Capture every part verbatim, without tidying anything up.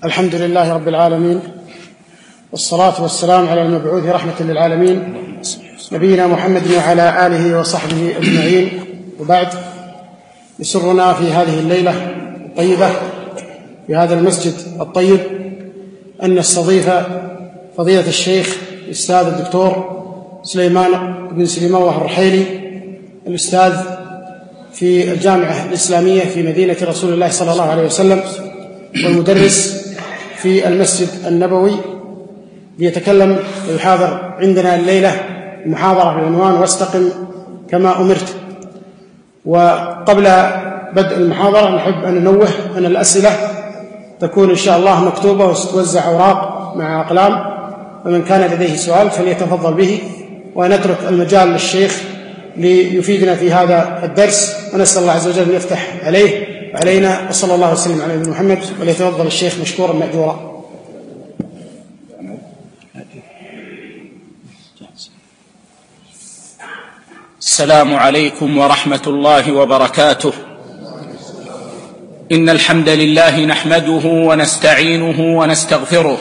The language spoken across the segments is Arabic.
الحمد لله رب العالمين، والصلاة والسلام على المبعوث رحمة للعالمين نبينا محمد وعلى آله وصحبه أجمعين. وبعد، يسرنا في هذه الليلة الطيبة في هذا المسجد الطيب أن نستضيف فضيلة الشيخ الأستاذ الدكتور سليمان بن سليمان الرحيلي، الأستاذ في الجامعة الإسلامية في مدينة رسول الله صلى الله عليه وسلم، والمدرس في المسجد النبوي، ليتكلم ويحاضر عندنا الليلة محاضرة بعنوان واستقم كما أمرت. وقبل بدء المحاضرة نحب أن ننوه أن الأسئلة تكون إن شاء الله مكتوبة وستوزع أوراق مع أقلام، ومن كان لديه سؤال فليتفضل به، ونترك المجال للشيخ ليفيدنا في هذا الدرس، ونسأل الله عز وجل أن يفتح عليه وعلينا، وصلى الله وسلم على نبينا محمد. وليتفضل الشيخ مشكورا مأجورا. السلام عليكم ورحمة الله وبركاته. إن الحمد لله نحمده ونستعينه ونستغفره،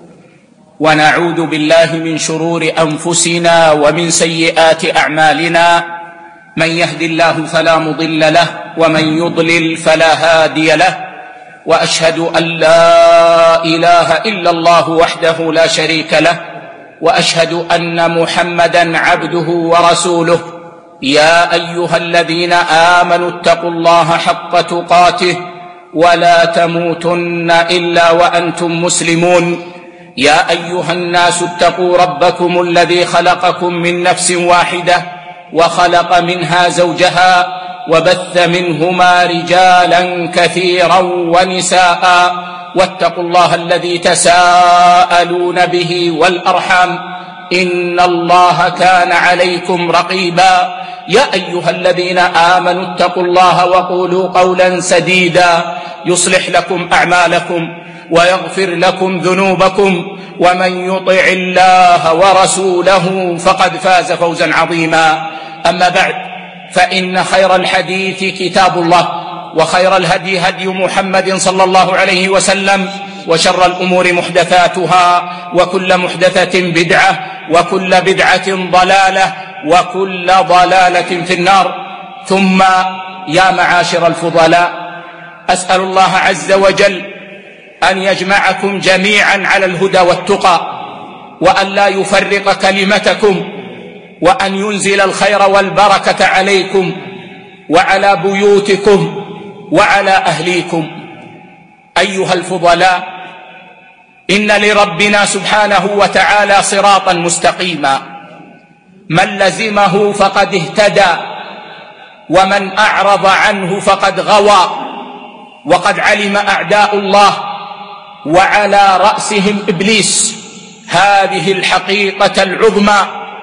ونعوذ بالله من شرور أنفسنا ومن سيئات أعمالنا. من يهد الله فلا مضل له، ومن يضلل فلا هادي له، وأشهد أن لا إله إلا الله وحده لا شريك له، وأشهد أن محمدًا عبده ورسوله. يا أيها الذين آمنوا اتقوا الله حق تقاته ولا تموتن إلا وأنتم مسلمون. يا أيها الناس اتقوا ربكم الذي خلقكم من نفس واحدة، وخلق منها زوجها، وبث منهما رجالا كثيرا ونساء، واتقوا الله الذي تساءلون به والأرحام، إن الله كان عليكم رقيبا. يا أيها الذين آمنوا اتقوا الله وقولوا قولا سديدا يصلح لكم أعمالكم ويغفر لكم ذنوبكم، ومن يطع الله ورسوله فقد فاز فوزا عظيما. أما بعد، فإن خير الحديث كتاب الله، وخير الهدي هدي محمد صلى الله عليه وسلم، وشر الأمور محدثاتها، وكل محدثة بدعة، وكل بدعة ضلالة، وكل ضلالة في النار. ثم يا معاشر الفضلاء، أسأل الله عز وجل أن يجمعكم جميعا على الهدى والتقى، وأن لا يفرق كلمتكم، وأن ينزل الخير والبركة عليكم وعلى بيوتكم وعلى أهليكم. أيها الفضلاء، إن لربنا سبحانه وتعالى صراطا مستقيما، من لزمه فقد اهتدى، ومن أعرض عنه فقد غوى. وقد علم أعداء الله وعلى رأسهم إبليس هذه الحقيقة العظمى،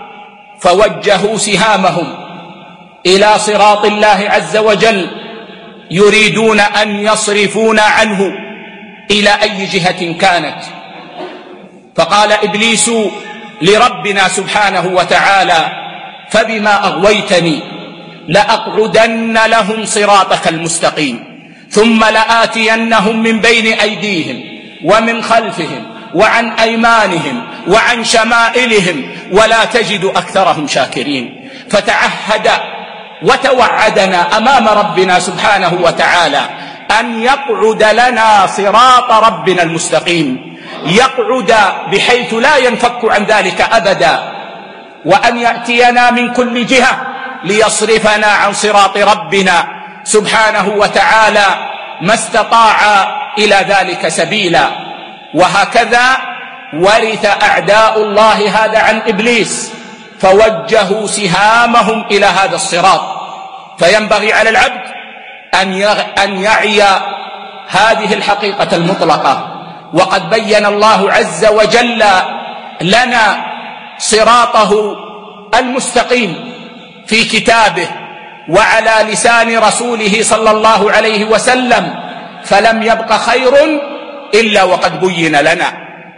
فوجهوا سهامهم إلى صراط الله عز وجل، يريدون أن يصرفونا عنه إلى أي جهة كانت. فقال إبليس لربنا سبحانه وتعالى: فبما أغويتني لأقعدن لهم صراطك المستقيم، ثم لآتينهم من بين أيديهم ومن خلفهم وعن أيمانهم وعن شمائلهم ولا تجد أكثرهم شاكرين. فتعهد وتوعدنا أمام ربنا سبحانه وتعالى أن يقعد لنا صراط ربنا المستقيم، يقعد بحيث لا ينفك عن ذلك أبدا، وأن يأتينا من كل جهة ليصرفنا عن صراط ربنا سبحانه وتعالى ما استطاع إلى ذلك سبيلا. وهكذا ورث أعداء الله هذا عن إبليس، فوجهوا سهامهم إلى هذا الصراط. فينبغي على العبد أن يعي هذه الحقيقة المطلقة. وقد بين الله عز وجل لنا صراطه المستقيم في كتابه وعلى لسان رسوله صلى الله عليه وسلم، فلم يبق خير إلا وقد بين لنا،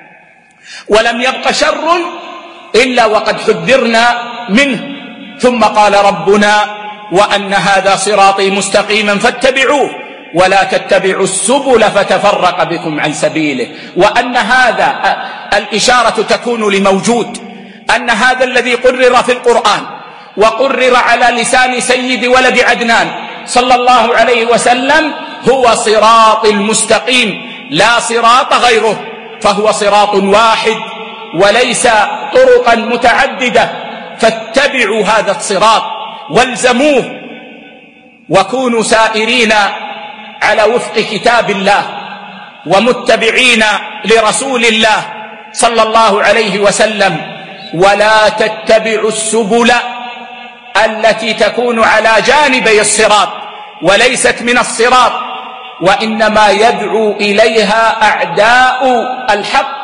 ولم يبق شر إلا وقد حذرنا منه. ثم قال ربنا: وأن هذا صراطي مستقيما فاتبعوه ولا تتبعوا السبل فتفرق بكم عن سبيله. وأن هذا الإشارة تكون لموجود، أن هذا الذي قرر في القرآن وقرر على لسان سيد ولد عدنان صلى الله عليه وسلم هو صراط المستقيم، لا صراط غيره، فهو صراط واحد وليس طرقا متعددة. فاتبعوا هذا الصراط والزموه وكونوا سائرين على وفق كتاب الله ومتبعين لرسول الله صلى الله عليه وسلم، ولا تتبعوا السبل التي تكون على جانبي الصراط وليست من الصراط، وإنما يدعو إليها أعداء الحق.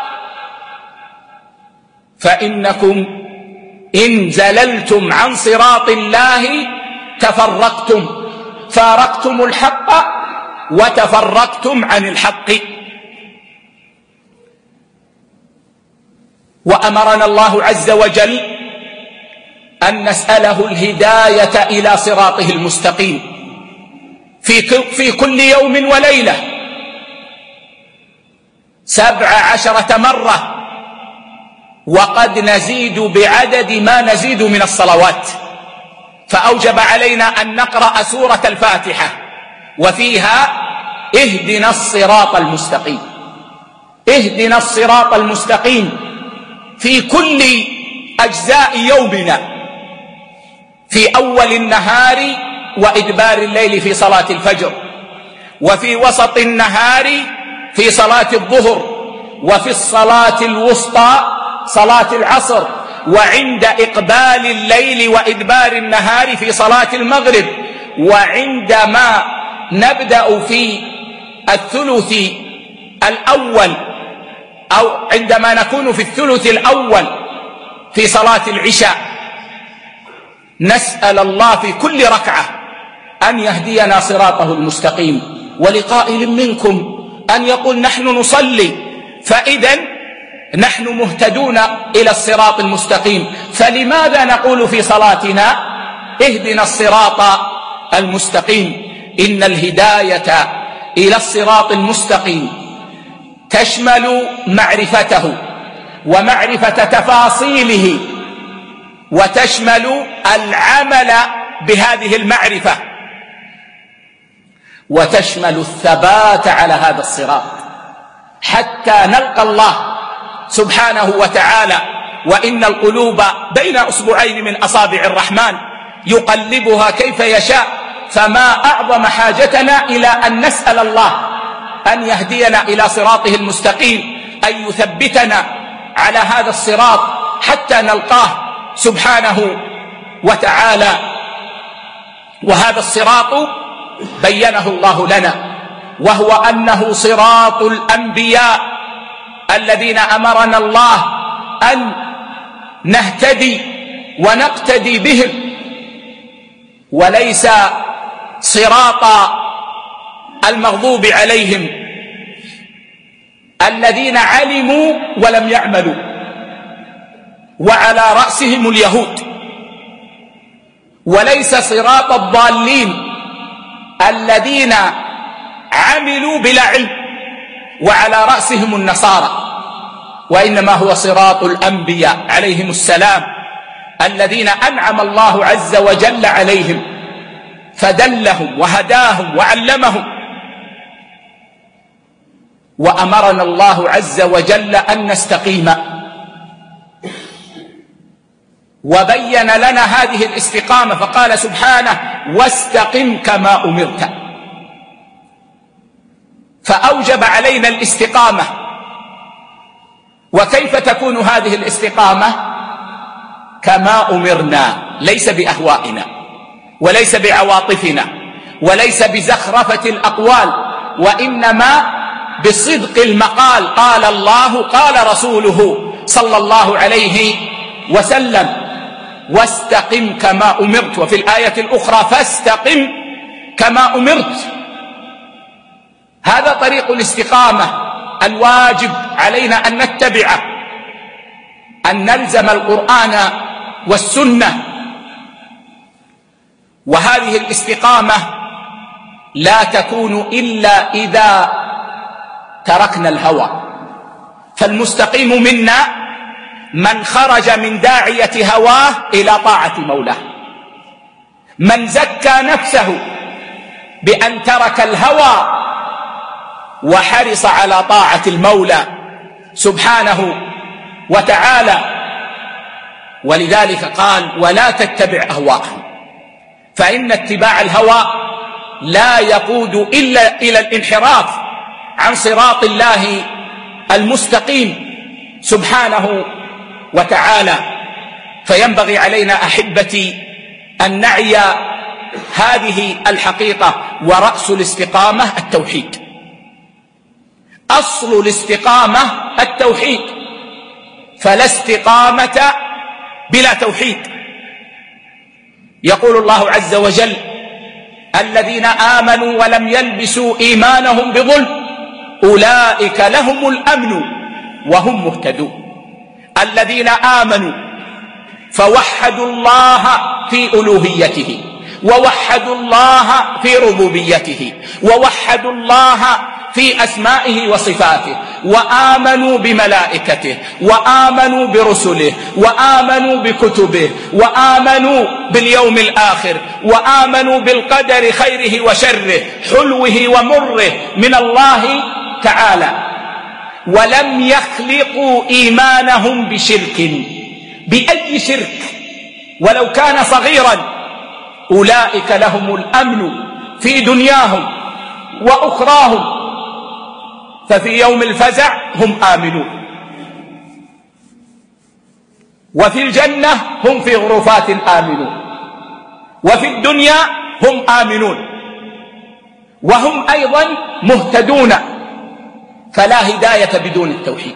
فإنكم إن زللتم عن صراط الله تفرقتم، فارقتم الحق وتفرقتم عن الحق. وأمرنا الله عز وجل أن نسأله الهداية إلى صراطه المستقيم في في كل يوم وليلة سبع عشرة مرة، وقد نزيد بعدد ما نزيد من الصلوات. فأوجب علينا أن نقرأ سورة الفاتحة وفيها اهدنا الصراط المستقيم، اهدنا الصراط المستقيم في كل أجزاء يومنا، في أول النهار وإدبار الليل في صلاة الفجر، وفي وسط النهار في صلاة الظهر، وفي الصلاة الوسطى صلاة العصر، وعند إقبال الليل وإدبار النهار في صلاة المغرب، وعندما نبدأ في الثلث الأول أو عندما نكون في الثلث الأول في صلاة العشاء نسأل الله في كل ركعة أن يهدينا صراطه المستقيم. ولقائل منكم أن يقول نحن نصلي، فإذا نحن مهتدون إلى الصراط المستقيم، فلماذا نقول في صلاتنا اهدنا الصراط المستقيم؟ إن الهداية إلى الصراط المستقيم تشمل معرفته ومعرفة تفاصيله، وتشمل العمل بهذه المعرفة، وتشمل الثبات على هذا الصراط حتى نلقى الله سبحانه وتعالى. وإن القلوب بين أصبعين من أصابع الرحمن يقلبها كيف يشاء، فما أعظم حاجتنا إلى أن نسأل الله أن يهدينا إلى صراطه المستقيم، أن يثبتنا على هذا الصراط حتى نلقاه سبحانه وتعالى. وهذا الصراط بينه الله لنا، وهو أنه صراط الأنبياء الذين أمرنا الله أن نهتدي ونقتدي بهم، وليس صراط المغضوب عليهم الذين علموا ولم يعملوا، وعلى رأسهم اليهود، وليس صراط الضالين الذين عملوا بلا علم وعلى رأسهم النصارى، وإنما هو صراط الأنبياء عليهم السلام الذين أنعم الله عز وجل عليهم فدلهم وهداهم وعلمهم. وأمرنا الله عز وجل أن نستقيم، وبين لنا هذه الاستقامة فقال سبحانه واستقم كما أمرت، فأوجب علينا الاستقامة. وكيف تكون هذه الاستقامة؟ كما أمرنا، ليس بأهوائنا وليس بعواطفنا وليس بزخرفة الأقوال، وإنما بصدق المقال. قال الله قال رسوله صلى الله عليه وسلم واستقم كما أمرت، وفي الآية الأخرى فاستقم كما أمرت. هذا طريق الاستقامة الواجب علينا أن نتبعه، أن نلزم القرآن والسنة. وهذه الاستقامة لا تكون إلا إذا تركنا الهوى. فالمستقيم منا من خرج من داعية هواه إلى طاعة مولاه، من زكى نفسه بأن ترك الهوى وحرص على طاعة المولى سبحانه وتعالى. ولذلك قال: ولا تتبع أهواءهم، فإن اتباع الهوى لا يقود إلا إلى الانحراف عن صراط الله المستقيم سبحانه وتعالى. فينبغي علينا أحبتي أن نعي هذه الحقيقة. ورأس الاستقامة التوحيد، أصل الاستقامة التوحيد، فلا استقامة بلا توحيد. يقول الله عز وجل: الذين آمنوا ولم يلبسوا إيمانهم بظلم أولئك لهم الأمن وهم مهتدون. الذين آمنوا فوحدوا الله في ألوهيته، ووحدوا الله في ربوبيته، ووحدوا الله في أسمائه وصفاته، وآمنوا بملائكته، وآمنوا برسله، وآمنوا بكتبه، وآمنوا باليوم الآخر، وآمنوا بالقدر خيره وشره حلوه ومره من الله تعالى. ولم يخلقوا إيمانهم بشرك، بأي شرك ولو كان صغيرا. أولئك لهم الأمن في دنياهم وأخراهم، ففي يوم الفزع هم آمنون، وفي الجنة هم في غرفات آمنون، وفي الدنيا هم آمنون، وهم أيضا مهتدون. فلا هداية بدون التوحيد.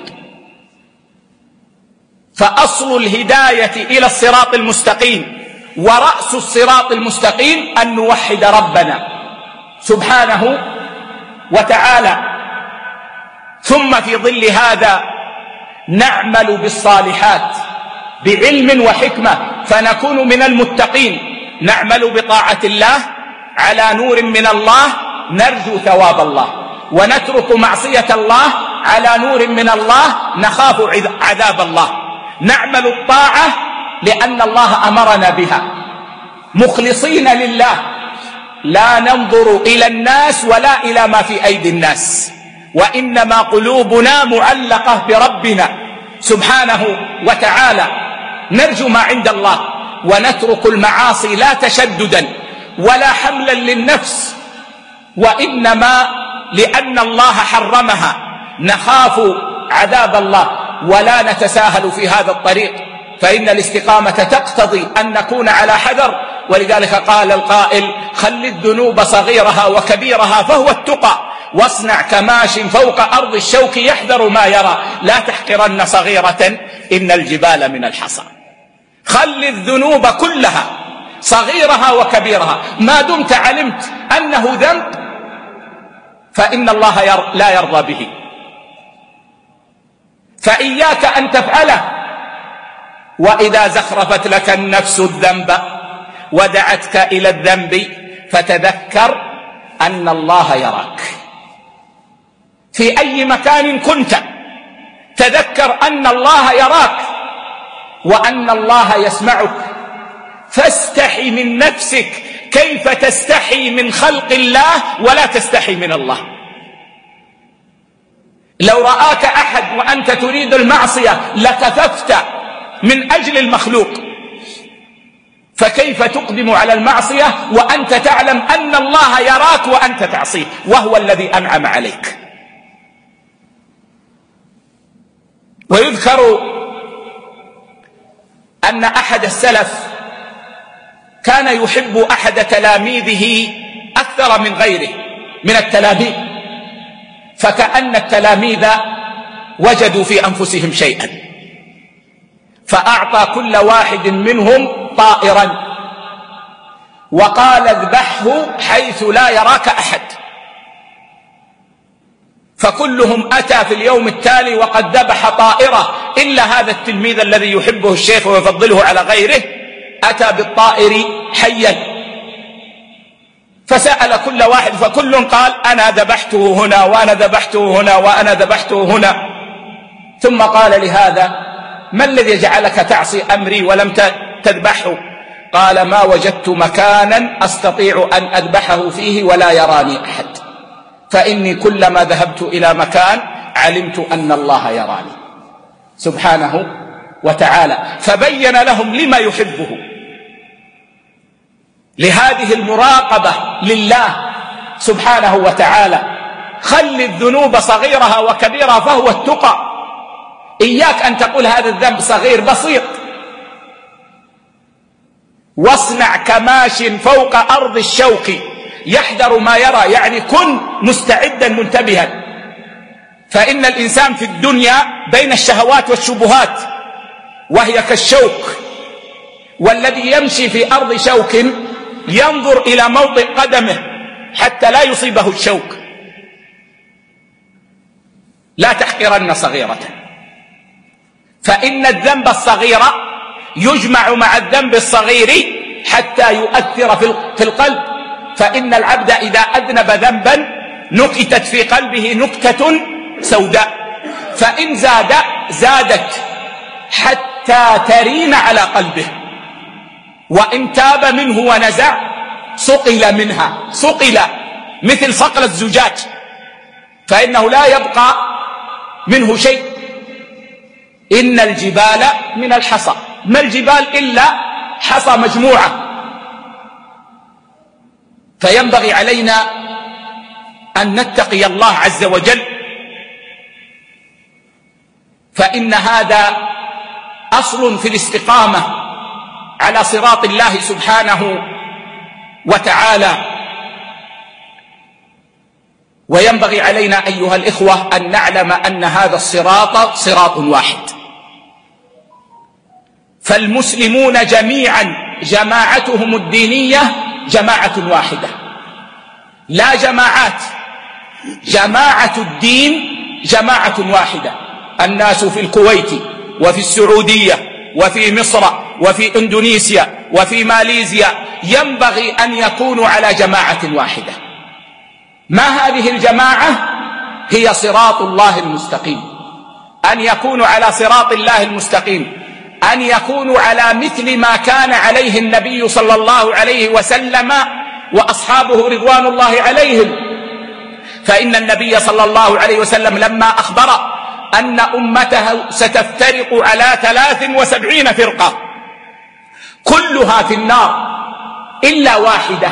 فأصل الهداية إلى الصراط المستقيم ورأس الصراط المستقيم أن نوحد ربنا سبحانه وتعالى. ثم في ظل هذا نعمل بالصالحات بعلم وحكمة فنكون من المتقين. نعمل بطاعة الله على نور من الله نرجو ثواب الله، ونترك معصية الله على نور من الله نخاف عذاب الله. نعمل الطاعة لأن الله أمرنا بها مخلصين لله، لا ننظر إلى الناس ولا إلى ما في أيدي الناس، وإنما قلوبنا معلقة بربنا سبحانه وتعالى. نرجو ما عند الله ونترك المعاصي لا تشددا ولا حملا للنفس، وإنما لأن الله حرمها نخاف عذاب الله ولا نتساهل في هذا الطريق، فإن الاستقامة تقتضي أن نكون على حذر. ولذلك قال القائل: خل الذنوب صغيرها وكبيرها فهو التقى، واصنع كماش فوق أرض الشوك يحذر ما يرى، لا تحقرن صغيرة إن الجبال من الحصى. خل الذنوب كلها صغيرها وكبيرها، ما دمت علمت أنه ذنب فإن الله ير... لا يرضى به، فإياك أن تفعله. وإذا زخرفت لك النفس الذنب ودعتك إلى الذنب فتذكر أن الله يراك في أي مكان كنت. تذكر أن الله يراك وأن الله يسمعك، فاستحي من نفسك. كيف تستحي من خلق الله ولا تستحي من الله؟ لو رآك أحد وأنت تريد المعصية لكففت من أجل المخلوق، فكيف تقدم على المعصية وأنت تعلم أن الله يراك وأنت تعصيه وهو الذي أنعم عليك؟ ويذكر أن أحد السلف كان يحب أحد تلاميذه أكثر من غيره من التلاميذ، فكأن التلاميذ وجدوا في أنفسهم شيئا، فأعطى كل واحد منهم طائرا وقال: اذبحه حيث لا يراك أحد. فكلهم أتى في اليوم التالي وقد ذبح طائرة إلا هذا التلميذ الذي يحبه الشيخ ويفضله على غيره، أتى بالطائر حيا. فسأل كل واحد فكل قال أنا ذبحته هنا وأنا ذبحته هنا وأنا ذبحته هنا. ثم قال لهذا: ما الذي جعلك تعصي أمري ولم تذبحه؟ قال: ما وجدت مكانا أستطيع أن أذبحه فيه ولا يراني أحد، فإني كلما ذهبت إلى مكان علمت أن الله يراني سبحانه وتعالى. فبين لهم لما يحبه، لهذه المراقبة لله سبحانه وتعالى. خل الذنوب صغيرها وكبيرها فهو التقى. إياك أن تقول هذا الذنب صغير بسيط. واصنع كماش فوق أرض الشوك يحذر ما يرى، يعني كن مستعدا منتبها. فإن الإنسان في الدنيا بين الشهوات والشبهات، وهي كالشوك، والذي يمشي في أرض شوك ينظر إلى موطئ قدمه حتى لا يصيبه الشوك. لا تحقرن صغيرة، فإن الذنب الصغير يجمع مع الذنب الصغير حتى يؤثر في القلب. فإن العبد إذا أذنب ذنبا نكتت في قلبه نكتة سوداء، فإن زاد زادت حتى ترين على قلبه، وإن تاب منه ونزع صقل منها، صقل مثل صقل الزجاج، فإنه لا يبقى منه شيء. إن الجبال من الحصى، ما الجبال إلا حصى مجموعة. فينبغي علينا أن نتقي الله عز وجل، فإن هذا أصل في الاستقامة على صراط الله سبحانه وتعالى. وينبغي علينا أيها الإخوة أن نعلم أن هذا الصراط صراط واحد. فالمسلمون جميعا جماعتهم الدينية جماعة واحدة، لا جماعات، جماعة الدين جماعة واحدة. الناس في الكويت وفي السعودية وفي مصر وفي إندونيسيا وفي ماليزيا ينبغي أن يكونوا على جماعة واحدة. ما هذه الجماعة؟ هي صراط الله المستقيم. أن يكونوا على صراط الله المستقيم، أن يكونوا على مثل ما كان عليه النبي صلى الله عليه وسلم وأصحابه رضوان الله عليهم. فإن النبي صلى الله عليه وسلم لما أخبر أن أمته ستفترق على ثلاث وسبعين فرقة كلها في النار إلا واحدة،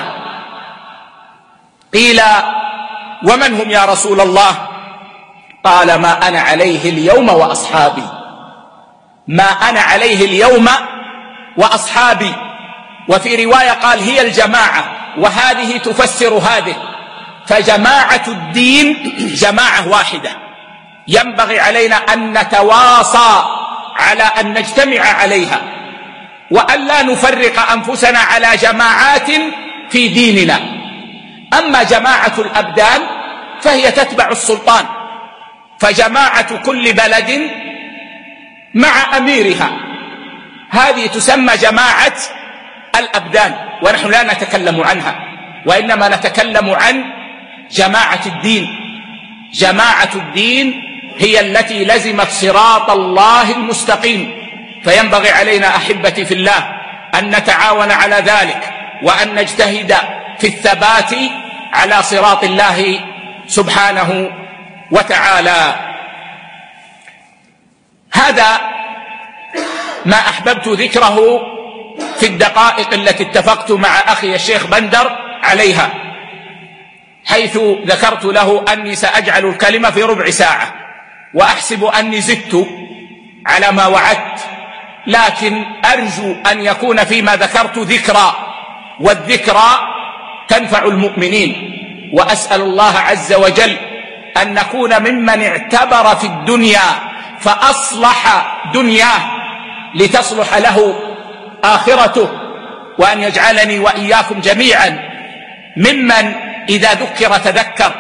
قيل: ومن هم يا رسول الله؟ قال: ما أنا عليه اليوم وأصحابي، ما أنا عليه اليوم وأصحابي. وفي رواية قال: هي الجماعة، وهذه تفسر هذه. فجماعة الدين جماعة واحدة. ينبغي علينا أن نتواصى على أن نجتمع عليها، وأن لا نفرق أنفسنا على جماعات في ديننا. أما جماعة الأبدان فهي تتبع السلطان، فجماعة كل بلد مع أميرها، هذه تسمى جماعة الأبدان، ونحن لا نتكلم عنها، وإنما نتكلم عن جماعة الدين. جماعة الدين هي التي لزمت صراط الله المستقيم. فينبغي علينا أحبتي في الله أن نتعاون على ذلك، وأن نجتهد في الثبات على صراط الله سبحانه وتعالى. هذا ما أحببت ذكره في الدقائق التي اتفقت مع أخي الشيخ بندر عليها، حيث ذكرت له أني سأجعل الكلمة في ربع ساعة، وأحسب أني زدت على ما وعدت، لكن أرجو أن يكون فيما ذكرت ذكرى، والذكرى تنفع المؤمنين. وأسأل الله عز وجل أن نكون ممن اعتبر في الدنيا فأصلح دنياه لتصلح له آخرته، وأن يجعلني وإياكم جميعا ممن إذا ذكر تذكر،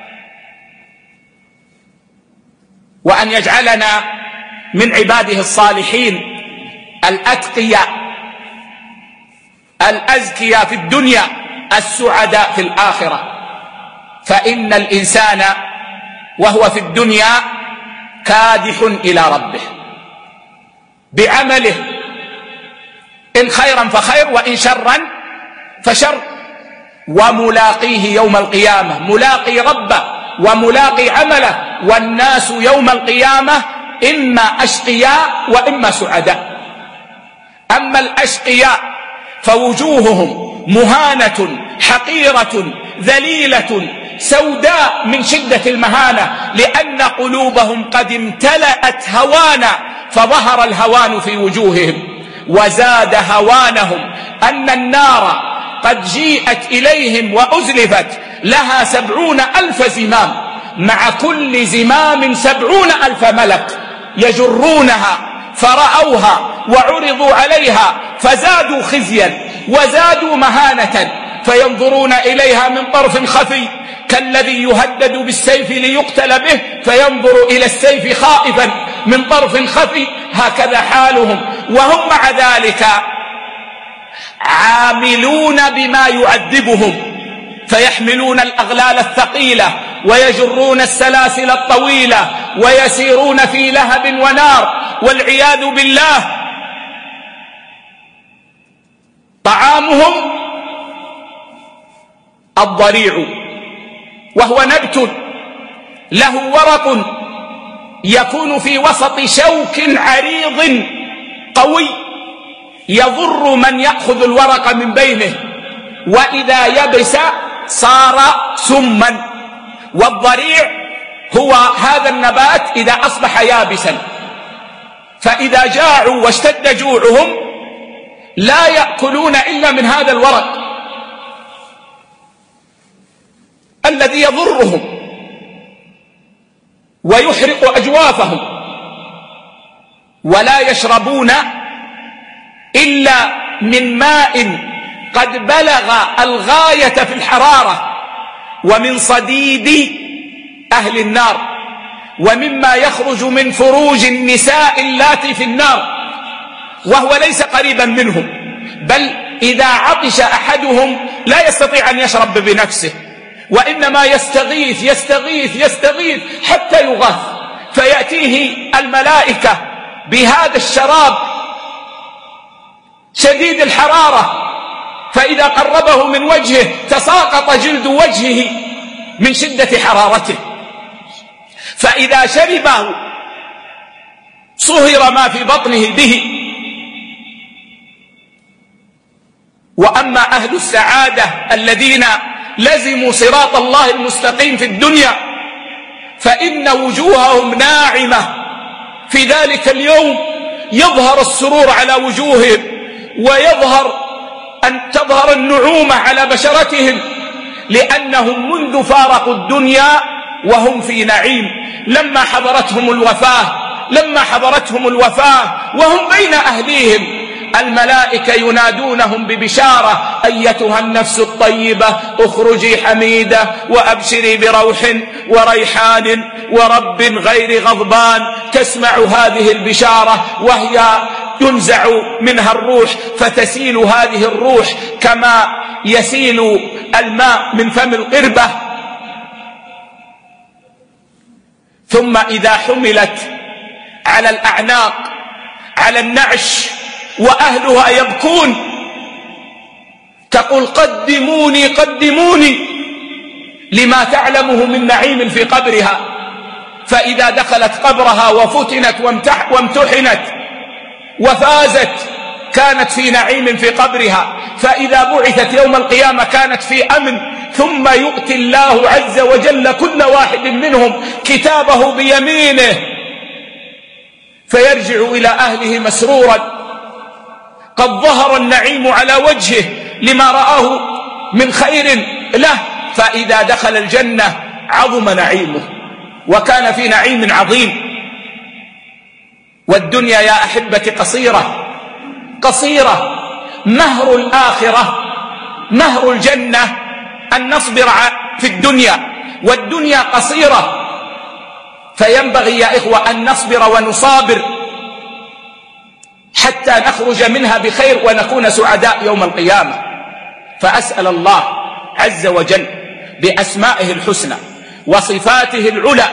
وأن يجعلنا من عباده الصالحين الأتقياء الأزكياء في الدنيا السعداء في الآخرة. فإن الإنسان وهو في الدنيا كادح إلى ربه بعمله، إن خيرا فخير وإن شرا فشر، وملاقيه يوم القيامة، ملاقي ربه وملاقي عمله. والناس يوم القيامة إما أشقياء وإما سعداء. أما الأشقياء فوجوههم مهانة حقيرة ذليلة سوداء من شدة المهانة، لأن قلوبهم قد امتلأت هوانا، فظهر الهوان في وجوههم. وزاد هوانهم أن النار قد جيءت إليهم وأزلفت لها سبعون ألف زمام، مع كل زمام سبعون ألف ملك يجرونها، فرأوها وعرضوا عليها فزادوا خزيا وزادوا مهانة، فينظرون إليها من طرف خفي كالذي يهدد بالسيف ليقتل به، فينظر إلى السيف خائفا من طرف خفي. هكذا حالهم، وهم مع ذلك عاملون بما يعذبهم، فيحملون الأغلال الثقيلة ويجرون السلاسل الطويلة ويسيرون في لهب ونار والعياذ بالله. طعامهم الضريع، وهو نبت له ورق يكون في وسط شوك عريض قوي يضر من يأخذ الورق من بينه، وإذا يبس صار سما. والضريع هو هذا النبات إذا أصبح يابسا، فإذا جاعوا واشتد جوعهم لا يأكلون إلا من هذا الورق الذي يضرهم ويحرق أجوافهم، ولا يشربون إلا من ماء قد بلغ الغاية في الحرارة، ومن صديد أهل النار، ومما يخرج من فروج النساء اللاتي في النار، وهو ليس قريبا منهم، بل إذا عطش أحدهم لا يستطيع أن يشرب بنفسه، وإنما يستغيث يستغيث يستغيث حتى يغاث، فيأتيه الملائكة بهذا الشراب شديد الحرارة، فإذا قربه من وجهه تساقط جلد وجهه من شدة حرارته، فإذا شربه صهر ما في بطنه به. وأما أهل السعادة الذين لزموا صراط الله المستقيم في الدنيا فإن وجوههم ناعمة في ذلك اليوم، يظهر السرور على وجوههم ويظهر أن تظهر النعومة على بشرتهم، لأنهم منذ فارقوا الدنيا وهم في نعيم. لما حضرتهم الوفاة لما حضرتهم الوفاة وهم بين أهليهم الملائكة ينادونهم ببشارة: أيتها النفس الطيبة اخرجي حميدة وأبشري بروح وريحان ورب غير غضبان. تسمع هذه البشارة وهي ينزع منها الروح، فتسيل هذه الروح كما يسيل الماء من فم القربة. ثم إذا حملت على الأعناق على النعش وأهلها يبكون، تقول: قدموني قدموني لما تعلمه من نعيم في قبرها. فإذا دخلت قبرها وفتنت وامتحنت وفازت كانت في نعيم في قبرها، فإذا بعثت يوم القيامة كانت في أمن. ثم يؤتي الله عز وجل كل واحد منهم كتابه بيمينه فيرجع إلى أهله مسرورا، قد ظهر النعيم على وجهه لما رآه من خير له. فإذا دخل الجنة عظم نعيمه وكان في نعيم عظيم. والدنيا يا أحبتي قصيرة قصيرة. مهر الآخرة مهر الجنة أن نصبر في الدنيا، والدنيا قصيرة، فينبغي يا إخوة أن نصبر ونصابر حتى نخرج منها بخير ونكون سعداء يوم القيامة. فأسأل الله عز وجل بأسمائه الحسنى وصفاته العلى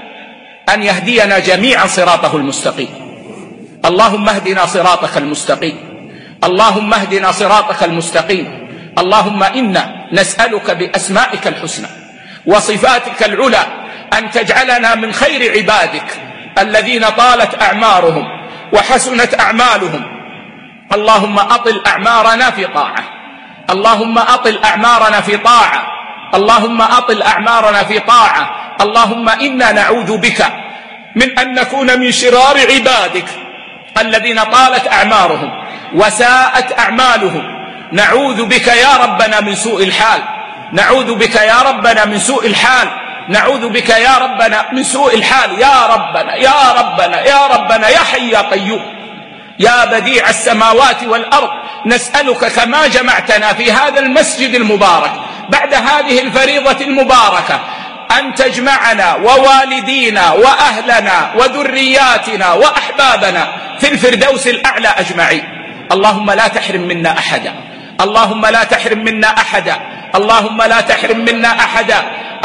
أن يهدينا جميعا صراطه المستقيم. اللهم اهدنا صراطك المستقيم، اللهم اهدنا صراطك المستقيم. اللهم إنا نسألك بأسمائك الحسنى وصفاتك العلى أن تجعلنا من خير عبادك الذين طالت أعمارهم وحسنت أعمالهم. اللهم أطل أعمارنا في طاعة، اللهم أطل أعمارنا في طاعة، اللهم أطل أعمارنا في طاعة. اللهم إنا نعوذ بك من أن نكون من شرار عبادك الذين طالت أعمارهم وساءت أعمالهم. نعوذ بك يا ربنا من سوء الحال، نعوذ بك يا ربنا من سوء الحال، نعوذ بك يا ربنا من سوء الحال. يا ربنا يا ربنا يا ربنا يا حي يا قيوم يا بديع السماوات والأرض، نسألك كما جمعتنا في هذا المسجد المبارك بعد هذه الفريضة المباركة أن تجمعنا ووالدينا وأهلنا وذرياتنا وأحبابنا في الفردوس الأعلى أجمعين. اللهم لا تحرم منا أحدا، اللهم لا تحرم منا أحدا، اللهم لا تحرم منا أحدا.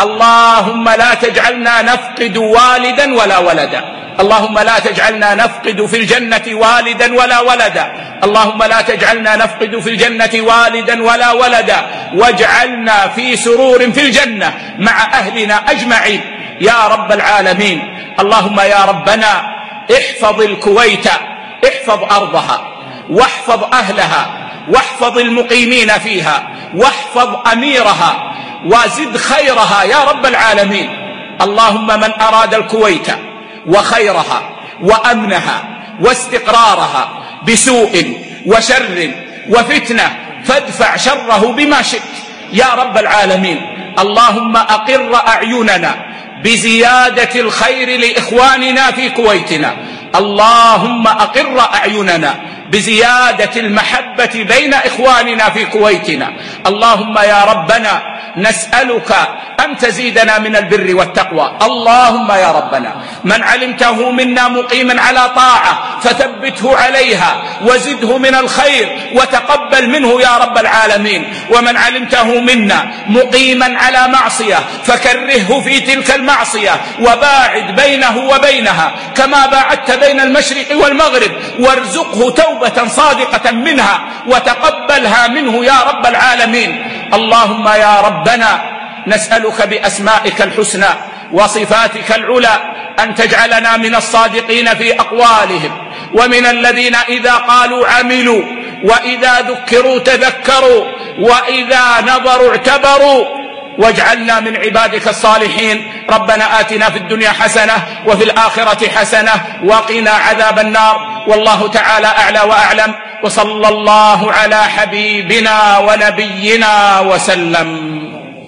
اللهم لا تجعلنا نفقد والدا ولا ولدا، اللهم لا تجعلنا نفقد في الجنة والدا ولا ولدا، اللهم لا تجعلنا نفقد في الجنة والدا ولا ولدا، واجعلنا في سرور في الجنة مع أهلنا أجمعين يا رب العالمين. اللهم يا ربنا احفظ الكويت، احفظ أرضها واحفظ أهلها واحفظ المقيمين فيها واحفظ أميرها وزد خيرها يا رب العالمين. اللهم من أراد الكويت وخيرها وأمنها واستقرارها بسوء وشر وفتنة فادفع شره بما شئت يا رب العالمين. اللهم أقر أعيننا بزيادة الخير لإخواننا في كويتنا، اللهم أقر أعيننا بزيادة المحبة بين إخواننا في كويتنا. اللهم يا ربنا نسألك أن تزيدنا من البر والتقوى. اللهم يا ربنا من علمته منا مقيما على طاعة فثبته عليها وزده من الخير وتقبل منه يا رب العالمين، ومن علمته منا مقيما على معصية فكرهه في تلك المعصية وباعد بينه وبينها كما باعدت بين المشرق والمغرب، وارزقه توبة صادقة منها وتقبلها منه يا رب العالمين. اللهم يا ربنا نسألك بأسمائك الحسنى وصفاتك العلى أن تجعلنا من الصادقين في أقوالهم، ومن الذين إذا قالوا عملوا، وإذا ذكروا تذكروا، وإذا نظروا اعتبروا، واجعلنا من عبادك الصالحين. ربنا آتنا في الدنيا حسنة وفي الآخرة حسنة وقنا عذاب النار. والله تعالى أعلى وأعلم، وصلى الله على حبيبنا ونبينا وسلم.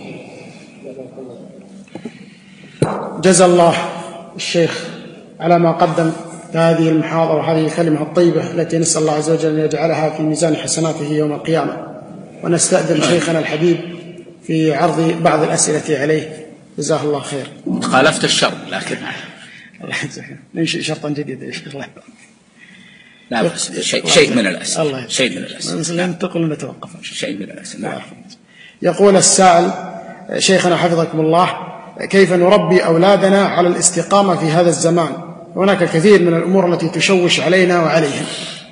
جزا الله الشيخ على ما قدم هذه المحاضرة وهذه الكلمة الطيبة التي نسأل الله عز وجل أن يجعلها في ميزان حسناته يوم القيامة. ونستأذن شيخنا الحبيب في عرض بعض الأسئلة عليه، جزاه الله خير. خالفت الشرط لكن الله يجزاك. ننشئ شرطا جديدا إن شاء الله. لا بس شيء شيء من الأسئلة، شيء من الأسئلة ننتقل ونتوقف. شيء من الأسئلة. يقول السائل: شيخنا حفظكم الله، كيف نربي أولادنا على الاستقامة في هذا الزمان؟ هناك الكثير من الأمور التي تشوش علينا وعليهم.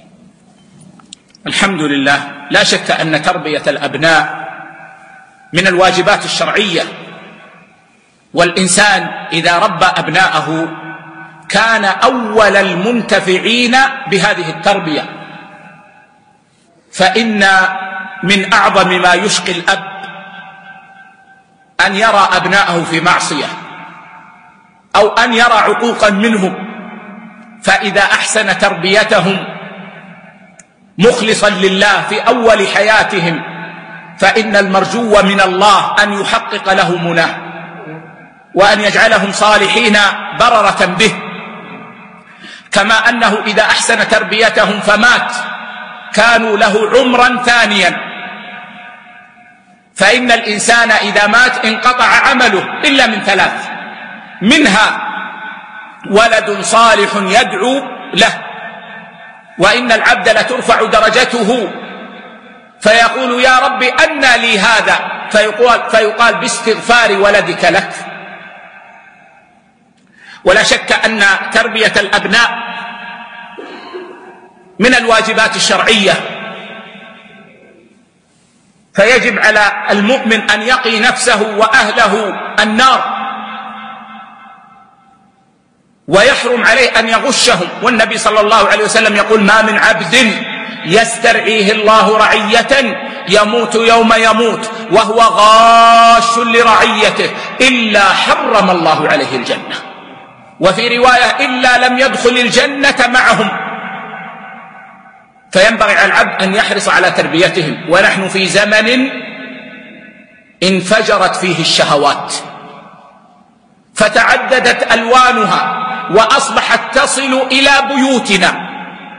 الحمد لله، لا شك أن تربية الأبناء من الواجبات الشرعية، والإنسان إذا ربى أبناءه كان أول المنتفعين بهذه التربية، فإن من أعظم ما يشقي الأب أن يرى أبناءه في معصية أو أن يرى عقوقا منهم، فإذا أحسن تربيتهم مخلصا لله في أول حياتهم فإن المرجو من الله أن يحقق له مناه وأن يجعلهم صالحين بررة به، كما أنه إذا أحسن تربيتهم فمات كانوا له عمرا ثانيا. فإن الإنسان إذا مات انقطع عمله إلا من ثلاث، منها ولد صالح يدعو له، وإن العبد لترفع درجته فيقول: يا رب أنى لي هذا؟ فيقال, فيقال باستغفار ولدك لك. ولا شك أن تربية الأبناء من الواجبات الشرعية، فيجب على المؤمن أن يقي نفسه وأهله النار، ويحرم عليه أن يغشهم. والنبي صلى الله عليه وسلم يقول: ما من عبد يسترعيه الله رعية يموت يوم يموت وهو غاش لرعيته إلا حرم الله عليه الجنة. وفي رواية: إلا لم يدخل الجنة معهم. فينبغي على العبد أن يحرص على تربيتهم. ونحن في زمن انفجرت فيه الشهوات، فتعددت ألوانها، وأصبحت تصل إلى بيوتنا،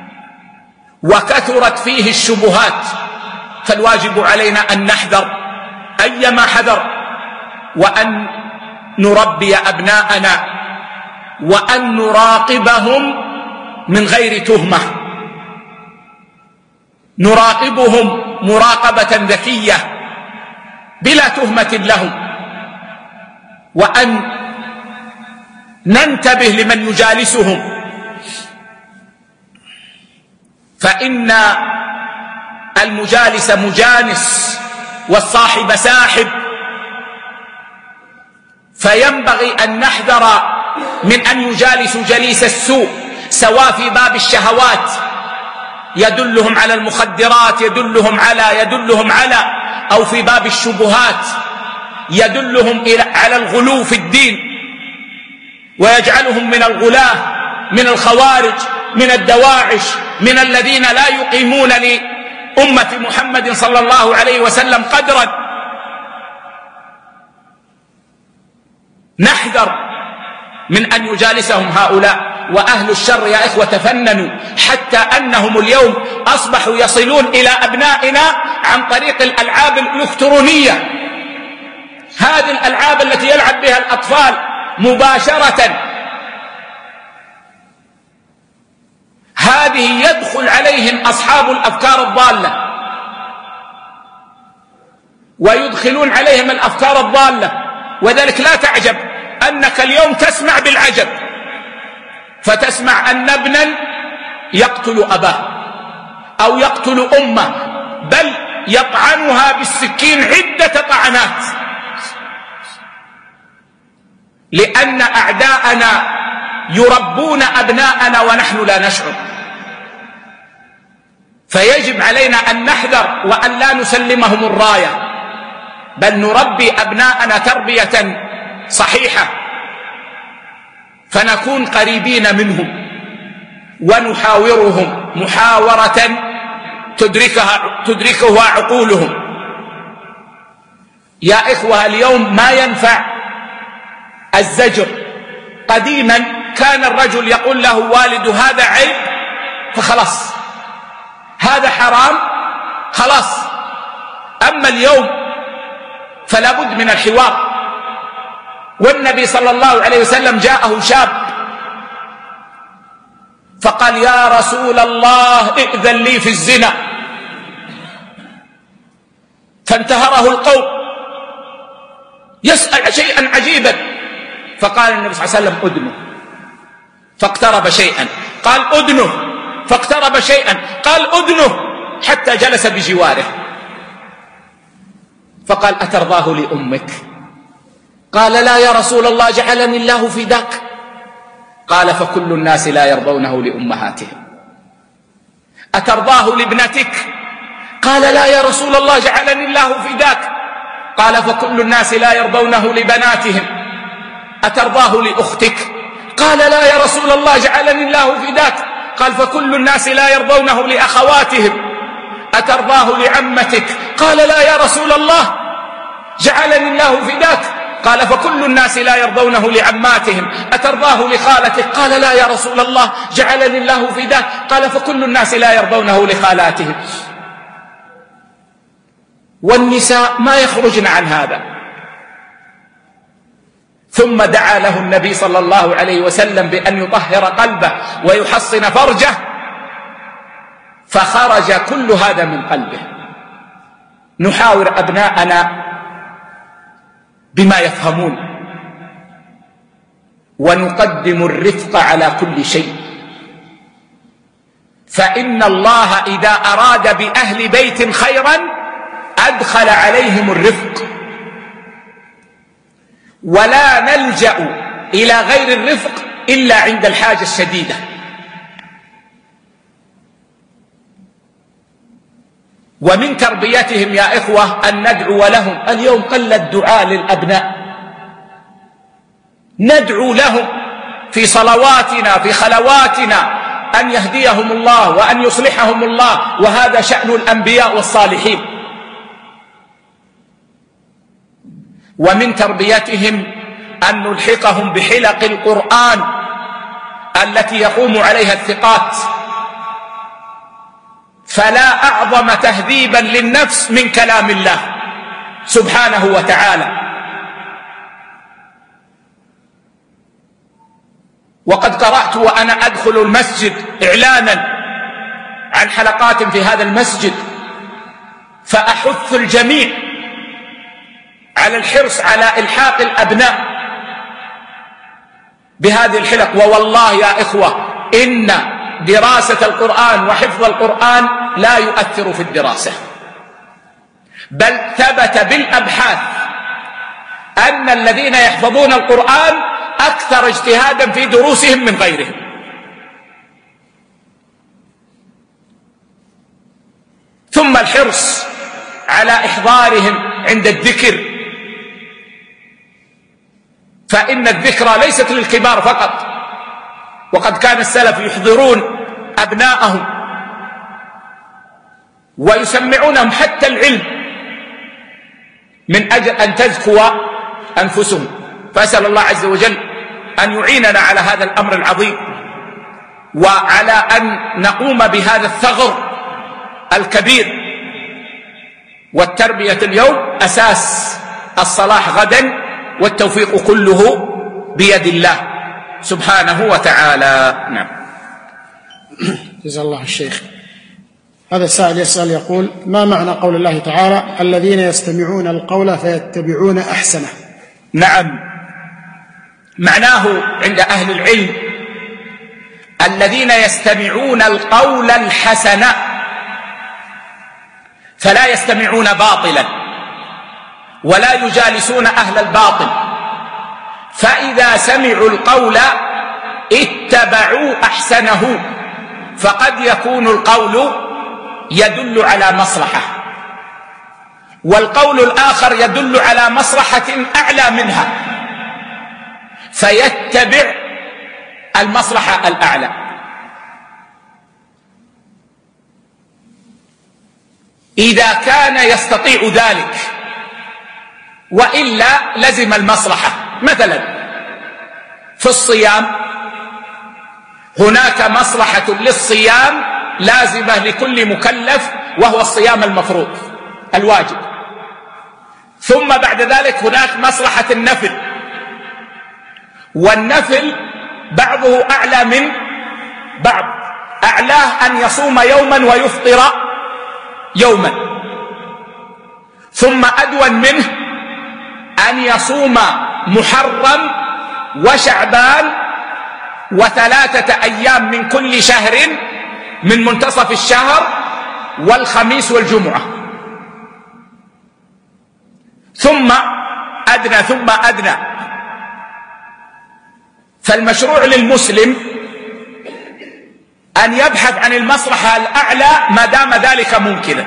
وكثرت فيه الشبهات. فالواجب علينا أن نحذر أيما حذر، وأن نربي أبناءنا، وأن نراقبهم من غير تهمة، نراقبهم مراقبة ذكية بلا تهمة لهم، وأن ننتبه لمن يجالسهم، فإن المجالس مجانس والصاحب ساحب. فينبغي أن نحذر من أن يجالس جليس السوء، سواء في باب الشهوات يدلهم على المخدرات، يدلهم على يدلهم على أو في باب الشبهات يدلهم على الغلو في الدين، ويجعلهم من الغلاة، من الخوارج، من الدواعش، من الذين لا يقيمون لأمة محمد صلى الله عليه وسلم قدرا. نحذر من أن يجالسهم هؤلاء. وأهل الشر يا إخوة تفننوا، حتى أنهم اليوم أصبحوا يصلون إلى أبنائنا عن طريق الألعاب الإلكترونية، هذه الألعاب التي يلعب بها الأطفال مباشرة، هذه يدخل عليهم أصحاب الأفكار الضالة، ويدخلون عليهم الأفكار الضالة. وذلك لا تعجب أنك اليوم تسمع بالعجب، فتسمع أن ابنا يقتل أباه أو يقتل أمه، بل يطعنها بالسكين عدة طعنات، لأن أعداءنا يربون أبناءنا ونحن لا نشعر. فيجب علينا أن نحذر وأن لا نسلمهم الراية، بل نربي أبناءنا تربية صحيحة، فنكون قريبين منهم ونحاورهم محاورة تدركها تدركها عقولهم. يا إخوة اليوم ما ينفع الزجر. قديما كان الرجل يقول له والد هذا عيب فخلاص، هذا حرام خلاص. أما اليوم فلا بد من الحوار. والنبي صلى الله عليه وسلم جاءه شاب فقال: يا رسول الله ائذن لي في الزنا. فانتهره القوم يسأل شيئا عجيبا، فقال النبي صلى الله عليه وسلم: أدنه. فاقترب شيئا، قال: أدنه. فاقترب شيئا، قال: أدنه، حتى جلس بجواره. فقال: أترضاه لأمك؟ قال: لا يا رسول الله، جعلني الله فداك. قال: فكل الناس لا يرضونه لأمهاتهم. أترضاه لابنتك؟ قال: لا يا رسول الله، جعلني الله فداك. قال: فكل الناس لا يرضونه لبناتهم. أترضاه لأختك؟ قال: لا يا رسول الله، جعلني الله فداك. قال: فكل الناس لا يرضونه لأخواتهم. أترضاه لعمتك؟ قال: لا يا رسول الله، جعلني الله فداك. قال: فكل الناس لا يرضونه لعماتهم. أترضاه لخالتك؟ قال: لا يا رسول الله، جعلني الله فداك. قال: فكل الناس لا يرضونه لخالاتهم. والنساء ما يخرجن عن هذا. ثم دعا له النبي صلى الله عليه وسلم بأن يطهر قلبه ويحصن فرجه، فخرج كل هذا من قلبه. نحاور أبناءنا بما يفهمون، ونقدم الرفق على كل شيء، فإن الله إذا أراد بأهل بيت خيرا أدخل عليهم الرفق، ولا نلجأ إلى غير الرفق إلا عند الحاجة الشديدة. ومن تربيتهم يا إخوة أن ندعو لهم. اليوم قل الدعاء للأبناء، ندعو لهم في صلواتنا في خلواتنا أن يهديهم الله وأن يصلحهم الله، وهذا شأن الأنبياء والصالحين. ومن تربيتهم أن نلحقهم بحلق القرآن التي يقوم عليها الثقات، فلا أعظم تهذيبا للنفس من كلام الله سبحانه وتعالى. وقد قرأت وأنا أدخل المسجد إعلانا عن حلقات في هذا المسجد، فأحث الجميع على الحرص على إلحاق الأبناء بهذه الحلق. ووالله يا إخوة إن دراسة القرآن وحفظ القرآن لا يؤثر في الدراسة، بل ثبت بالأبحاث أن الذين يحفظون القرآن أكثر اجتهادا في دروسهم من غيرهم. ثم الحرص على إحضارهم عند الذكر، فإن الذكرى ليست للكبار فقط، وقد كان السلف يحضرون أبناءهم ويسمعونهم حتى العلم من أجل أن تزكو أنفسهم. فأسأل الله عز وجل أن يعيننا على هذا الأمر العظيم، وعلى أن نقوم بهذا الثغر الكبير. والتربية اليوم أساس الصلاح غدا، والتوفيق كله بيد الله سبحانه وتعالى. نعم. جزا الله الشيخ. هذا السائل يسأل يقول: ما معنى قول الله تعالى: الذين يستمعون القول فيتبعون أحسنه؟ نعم، معناه عند أهل العلم الذين يستمعون القول الحسن، فلا يستمعون باطلا ولا يجالسون أهل الباطل، فإذا سمعوا القول اتبعوا أحسنه. فقد يكون القول يدل على مصلحة، والقول الآخر يدل على مصلحة أعلى منها، فيتبع المصلحة الأعلى. إذا كان يستطيع ذلك، وإلا لزم المصلحة. مثلا في الصيام هناك مصلحة للصيام لازمة لكل مكلف، وهو الصيام المفروض الواجب. ثم بعد ذلك هناك مصلحة النفل، والنفل بعضه أعلى من بعض. أعلاه أن يصوم يوما ويفطر يوما، ثم أدون منه أن يصوم محرم وشعبان وثلاثة أيام من كل شهر من منتصف الشهر والخميس والجمعة، ثم أدنى ثم أدنى. فالمشروع للمسلم أن يبحث عن المصلحة الأعلى ما دام ذلك ممكنا،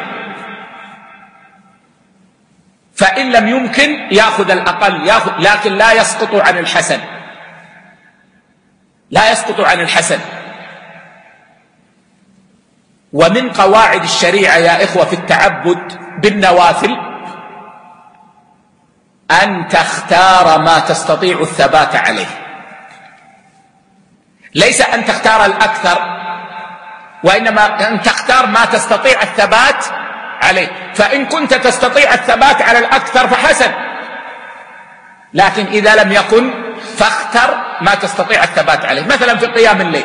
فإن لم يمكن يأخذ الأقل يأخذ، لكن لا يسقط عن الحسن، لا يسقط عن الحسن. ومن قواعد الشريعة يا إخوة في التعبد بالنوافل أن تختار ما تستطيع الثبات عليه، ليس أن تختار الأكثر، وإنما أن تختار ما تستطيع الثبات عليه. فإن كنت تستطيع الثبات على الأكثر فحسن، لكن إذا لم يكن فاختر ما تستطيع الثبات عليه. مثلا في قيام الليل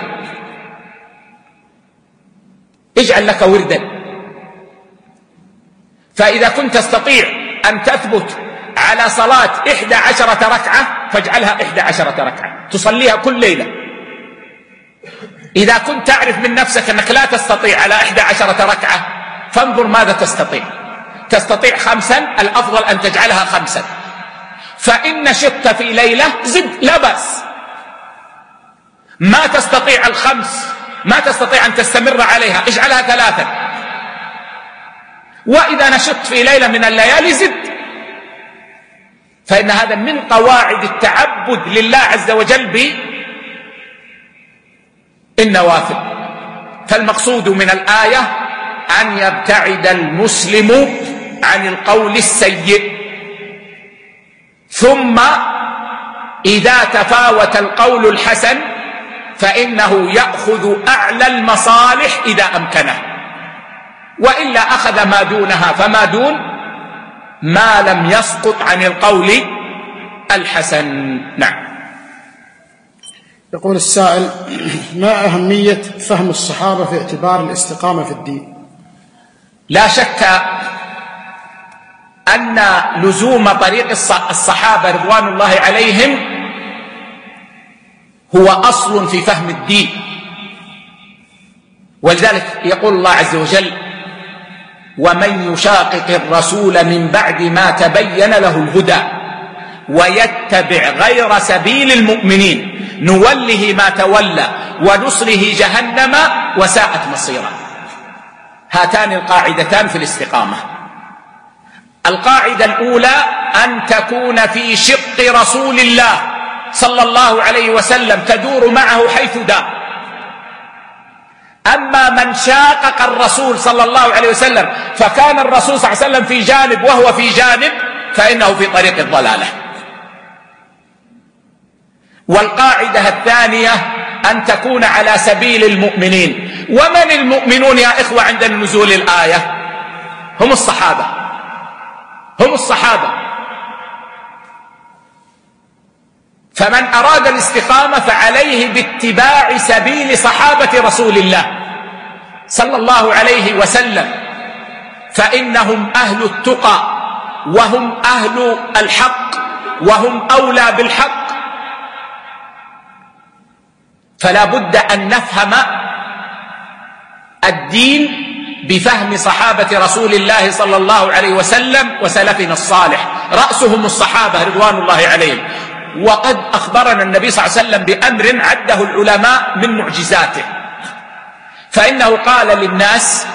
اجعل لك وردا، فإذا كنت تستطيع أن تثبت على صلاة إحدى عشرة ركعة فاجعلها إحدى عشرة ركعة تصليها كل ليلة. إذا كنت تعرف من نفسك أنك لا تستطيع على إحدى عشرة ركعة فانظر ماذا تستطيع. تستطيع خمسا، الأفضل أن تجعلها خمسا. فإن شطت في ليلة زد، لا بأس. ما تستطيع الخمس، ما تستطيع أن تستمر عليها، اجعلها ثلاثا. وإذا نشطت في ليلة من الليالي زد، فإن هذا من قواعد التعبد لله عز وجل بالنوافل. فالمقصود من الآية أن يبتعد المسلم عن القول السيء، ثم إذا تفاوت القول الحسن فإنه يأخذ أعلى المصالح إذا أمكنه، وإلا أخذ ما دونها، فما دون ما لم يسقط عن القول الحسن. نعم. يقول السائل: ما أهمية فهم الصحابة في اعتبار الاستقامة في الدين؟ لا شك أن لزوم طريق الصحابة رضوان الله عليهم هو أصل في فهم الدين، ولذلك يقول الله عز وجل: ومن يشاقق الرسول من بعد ما تبين له الهدى ويتبع غير سبيل المؤمنين نوله ما تولى ونصره جهنم وساءت مصيرا. هاتان القاعدتان في الاستقامة. القاعدة الأولى أن تكون في شق رسول الله صلى الله عليه وسلم، تدور معه حيث دار. أما من شاقق الرسول صلى الله عليه وسلم فكان الرسول صلى الله عليه وسلم في جانب وهو في جانب فإنه في طريق الضلالة. والقاعدة الثانية أن تكون على سبيل المؤمنين. ومن المؤمنون يا إخوة عند نزول الآية؟ هم الصحابة، هم الصحابة. فمن أراد الاستقامة فعليه باتباع سبيل صحابة رسول الله صلى الله عليه وسلم، فإنهم أهل التقى وهم أهل الحق وهم أولى بالحق. فلا بد أن نفهم الدين بفهم صحابة رسول الله صلى الله عليه وسلم وسلفنا الصالح، رأسهم الصحابة رضوان الله عليهم. وقد أخبرنا النبي صلى الله عليه وسلم بأمر عده العلماء من معجزاته، فإنه قال للناس: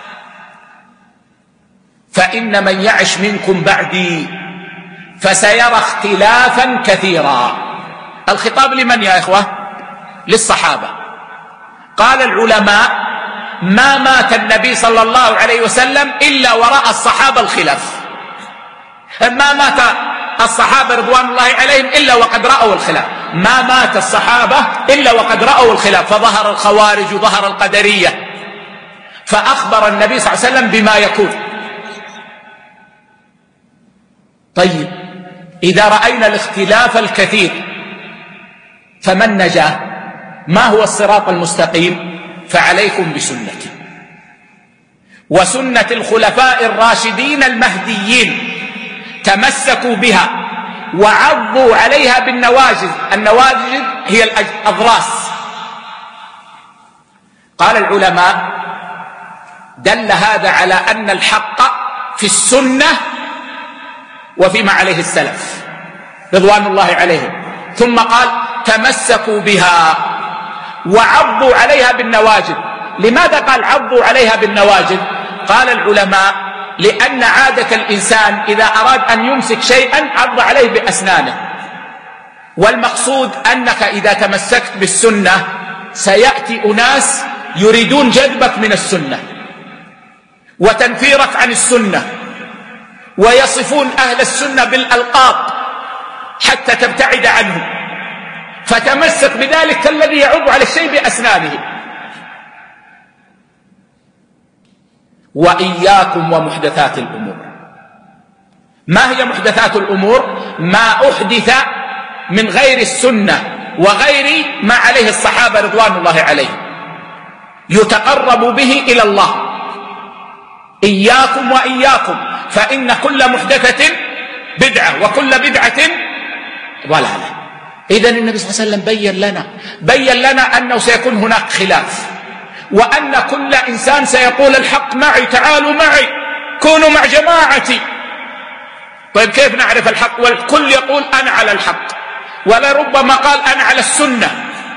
فإن من يعش منكم بعدي فسيرى اختلافا كثيرا. الخطاب لمن يا إخوة؟ للصحابة. قال العلماء: ما مات النبي صلى الله عليه وسلم إلا ورأى الصحابة الخلاف، ما مات الصحابة رضوان الله عليهم إلا وقد رأوا الخلاف، ما مات الصحابة إلا وقد رأوا الخلاف، فظهر الخوارج وظهر القدرية، فأخبر النبي صلى الله عليه وسلم بما يكون. طيب، إذا رأينا الاختلاف الكثير فمن نجا؟ ما هو الصراط المستقيم؟ فعليكم بسنتي وسنة الخلفاء الراشدين المهديين، تمسكوا بها وعضوا عليها بالنواجذ. النواجذ هي الأضراس. قال العلماء: دل هذا على أن الحق في السنة وفيما عليه السلف رضوان الله عليهم. ثم قال: تمسكوا بها وعضوا عليها بالنواجذ. لماذا قال عضوا عليها بالنواجذ؟ قال العلماء: لأن عادة الإنسان إذا أراد أن يمسك شيئا عض عليه بأسنانه، والمقصود أنك إذا تمسكت بالسنة سيأتي أناس يريدون جذبك من السنة وتنفيرك عن السنة، ويصفون أهل السنة بالألقاب حتى تبتعد عنه، فتمسك بذلك الذي يعض على الشيء بأسنانه. وإياكم ومحدثات الأمور. ما هي محدثات الأمور؟ ما أحدث من غير السنة وغير ما عليه الصحابة رضوان الله عليهم، يتقرب به إلى الله. إياكم وإياكم، فإن كل محدثة بدعة وكل بدعة ضلالة. إذن النبي صلى الله عليه وسلم بين لنا بين لنا أنه سيكون هناك خلاف، وأن كل إنسان سيقول الحق معي، تعالوا معي، كونوا مع جماعتي. طيب كيف نعرف الحق والكل يقول أنا على الحق، ولربما قال أنا على السنة؟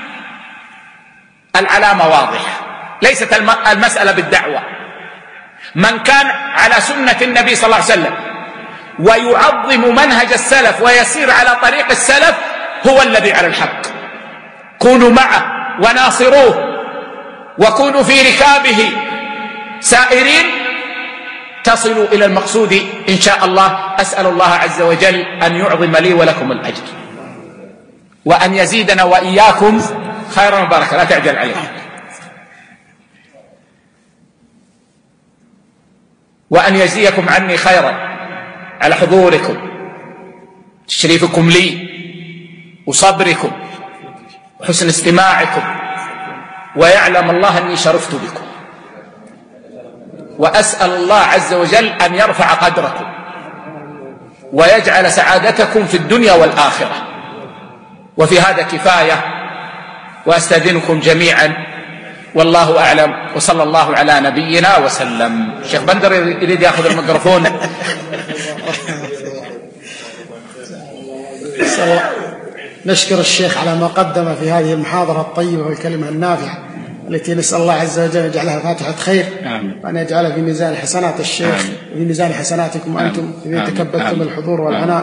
العلامة واضحة، ليست المسألة بالدعوة. من كان على سنة النبي صلى الله عليه وسلم ويعظم منهج السلف ويسير على طريق السلف هو الذي على الحق. كونوا معه وناصروه وكونوا في ركابه سائرين تصلوا إلى المقصود إن شاء الله. أسأل الله عز وجل أن يعظم لي ولكم الأجر، وأن يزيدنا وإياكم خيرا وبركة. لا تعجل عليك. وأن يجزيكم عني خيرا على حضوركم، تشريفكم لي وصبركم وحسن استماعكم، ويعلم الله أني شرفت بكم. وأسأل الله عز وجل أن يرفع قدركم ويجعل سعادتكم في الدنيا والآخرة. وفي هذا كفاية، وأستأذنكم جميعا، والله أعلم، وصلى الله على نبينا وسلم. الشيخ بندر يريد يأخذ الميكروفون. نشكر الشيخ على ما قدم في هذه المحاضرة الطيبة والكلمة النافعة التي نسأل الله عز وجل أن يجعلها فاتحة خير، وأن يجعلها في ميزان حسنات الشيخ وفي ميزان حسناتكم أنتم إذا تكبدتم الحضور والعناء.